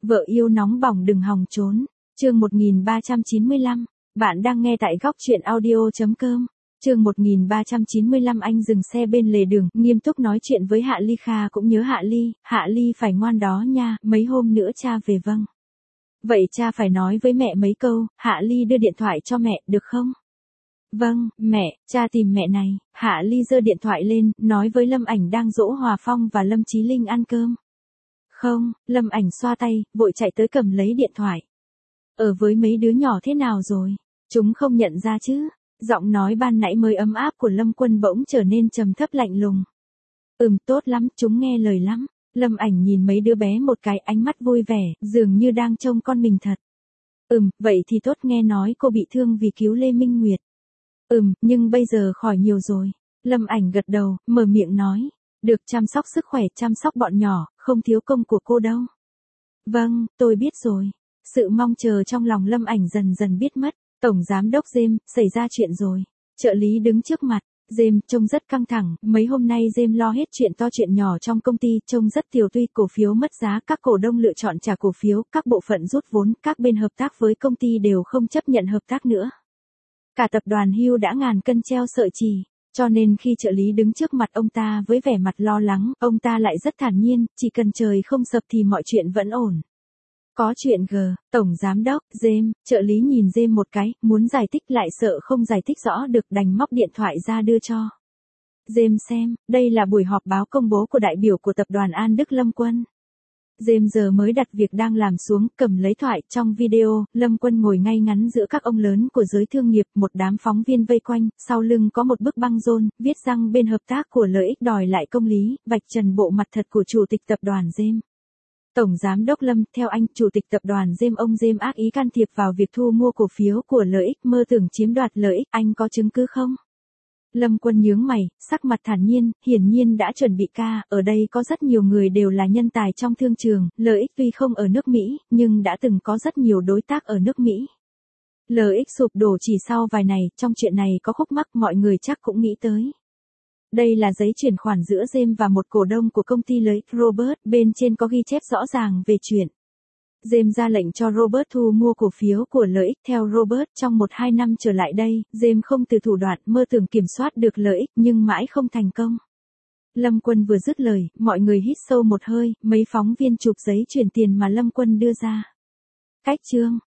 Vợ yêu nóng bỏng đừng hòng trốn. Chương 1395. Bạn đang nghe tại góc truyện audio.com. Chương 1395. Anh dừng xe bên lề đường, nghiêm túc nói chuyện với Hạ Ly. Kha cũng nhớ Hạ Ly phải ngoan đó nha, mấy hôm nữa cha về. Vâng. Vậy cha phải nói với mẹ mấy câu. Hạ Ly đưa điện thoại cho mẹ, được không? Vâng, mẹ, cha tìm mẹ này. Hạ Ly giơ điện thoại lên, nói với Lâm Ảnh đang dỗ Hòa Phong và Lâm Chí Linh ăn cơm. Không, Lâm Ảnh xoa tay, vội chạy tới cầm lấy điện thoại. Ở với mấy đứa nhỏ thế nào rồi? Chúng không nhận ra chứ? Giọng nói ban nãy mới ấm áp của Lâm Quân bỗng trở nên trầm thấp lạnh lùng. Tốt lắm, chúng nghe lời lắm. Lâm Ảnh nhìn mấy đứa bé một cái, ánh mắt vui vẻ, dường như đang trông con mình thật. Vậy thì tốt. Nghe nói cô bị thương vì cứu Lê Minh Nguyệt. Nhưng bây giờ khỏi nhiều rồi. Lâm Ảnh gật đầu, mở miệng nói. Được chăm sóc sức khỏe, chăm sóc bọn nhỏ, không thiếu công của cô đâu. Vâng, tôi biết rồi. Sự mong chờ trong lòng Lâm Ảnh dần dần biết mất. Tổng giám đốc James, xảy ra chuyện rồi. Trợ lý đứng trước mặt. James trông rất căng thẳng, mấy hôm nay James lo hết chuyện to chuyện nhỏ trong công ty, trông rất tiều tụy. Cổ phiếu mất giá, các cổ đông lựa chọn trả cổ phiếu, các bộ phận rút vốn, các bên hợp tác với công ty đều không chấp nhận hợp tác nữa. Cả tập đoàn Hugh đã ngàn cân treo sợi chỉ. Cho nên khi trợ lý đứng trước mặt ông ta với vẻ mặt lo lắng, ông ta lại rất thản nhiên, chỉ cần trời không sập thì mọi chuyện vẫn ổn. Có chuyện Tổng giám đốc, James, trợ lý nhìn James một cái, muốn giải thích lại sợ không giải thích rõ được, đành móc điện thoại ra đưa cho James xem. Đây là buổi họp báo công bố của đại biểu của tập đoàn An Đức Lâm Quân. James giờ mới đặt việc đang làm xuống, cầm lấy thoại. Trong video, Lâm Quân ngồi ngay ngắn giữa các ông lớn của giới thương nghiệp, một đám phóng viên vây quanh, sau lưng có một bức băng rôn, viết rằng bên hợp tác của lợi ích đòi lại công lý, vạch trần bộ mặt thật của chủ tịch tập đoàn James. Tổng giám đốc Lâm, theo anh, chủ tịch tập đoàn James, ông James ác ý can thiệp vào việc thu mua cổ phiếu của lợi ích, mơ tưởng chiếm đoạt lợi ích, anh có chứng cứ không? Lâm Quân nhướng mày, sắc mặt thản nhiên, hiển nhiên đã chuẩn bị ở đây có rất nhiều người đều là nhân tài trong thương trường, lợi ích tuy không ở nước Mỹ, nhưng đã từng có rất nhiều đối tác ở nước Mỹ. Lợi ích sụp đổ chỉ sau vài ngày, trong chuyện này có khúc mắc, mọi người chắc cũng nghĩ tới. Đây là giấy chuyển khoản giữa James và một cổ đông của công ty lợi ích, Robert, bên trên có ghi chép rõ ràng về chuyện. James ra lệnh cho Robert thu mua cổ phiếu của lợi ích. Theo Robert, trong 1-2 năm trở lại đây, James không từ thủ đoạn, mơ tưởng kiểm soát được lợi ích, nhưng mãi không thành công. Lâm Quân vừa dứt lời, mọi người hít sâu một hơi, mấy phóng viên chụp giấy chuyển tiền mà Lâm Quân đưa ra. Cách chương,